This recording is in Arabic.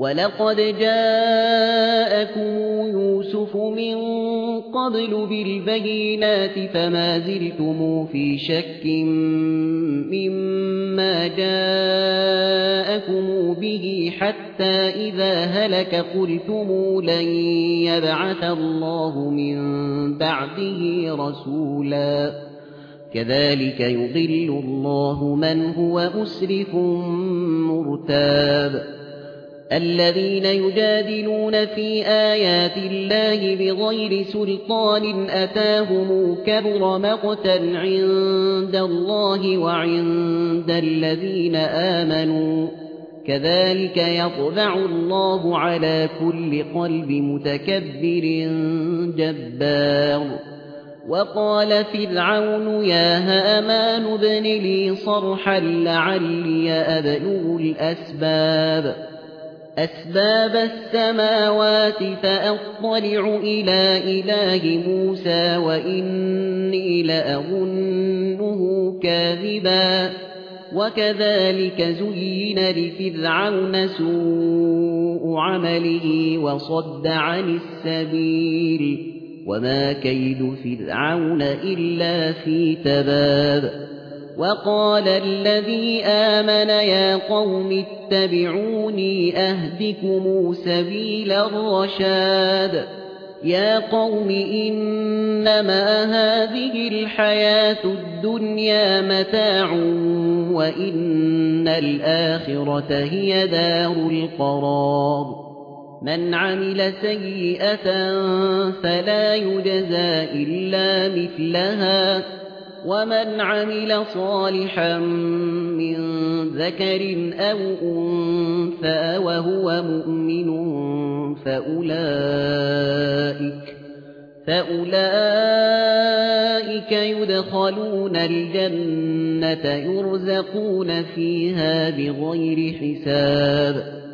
وَلَقَدْ جَاءَكُمْ يُوسُفُ مِنْ قَبْلُ بِالْبَيِّنَاتِ فَمَا زِلْتُمْ فِي شَكٍّ مِّمَّا جَاءَكُمْ بِهِ حَتَّى إِذَا هَلَكَ قُلْتُمْ لَن يَبْعَثَ اللَّهُ مِن بَعْدِهِ رَسُولًا كَذَلِكَ يُضِلُّ اللَّهُ مَنْ هُوَ مُسْرِفٌ مُرْتَابٌ الَّذِينَ يُجَادِلُونَ فِي آيَاتِ اللَّهِ بِغَيْرِ سُلْطَانٍ أَتَاهُمْ كَبُرَ مَقْتًا عِندَ اللَّهِ وَعِندَ الَّذِينَ آمَنُوا كَذَلِكَ يَطْبَعُ اللَّهُ عَلَى كُلِّ قَلْبِ مُتَكَبِّرٍ جَبَّارٍ وَقَالَ فِرْعَوْنُ يَا هَامَانُ ابْنِ لِي صَرْحًا لَعَلِّي أَبْلُغُ أَسْبَابَ السَّمَاوَاتِ فَأَطَّلِعُ إِلَى إِلَٰهِ مُوسَىٰ وَإِنِّي لَأَظُنُّهُ كَاذِبًا وَكَذَلِكَ زُيِّنَ لِفِرْعَوْنَ سُوءُ عَمَلِهِ وَصَدَّ عَنِ السَّبِيلِ وَمَا كَيْدُ فِرْعَوْنَ إِلَّا فِي تَبَابٍ وَقَالَ الَّذِي آمَنَ يَا قَوْمِ اتَّبِعُونِي أَهْدِكُمْ سَبِيلَ الرَّشَادِ يَا قَوْمِ إِنَّمَا هَٰذِهِ الْحَيَاةُ الدُّنْيَا مَتَاعٌ وَإِنَّ الْآخِرَةَ هِيَ دَارُ الْقَرَارِ مَنْ عَمِلَ سَيِّئَةً فَلَا يُجْزَىٰ إِلَّا مِثْلَهَا وَمَنْ عَمِلَ صَالِحًا مِّن ذَكَرٍ أَوْ أُنثَىٰ وَهُوَ مُؤْمِنٌ فَأُولَٰئِكَ يُدْخَلُونَ الْجَنَّةَ يُرْزَقُونَ فِيهَا بِغَيْرِ حِسَابٍ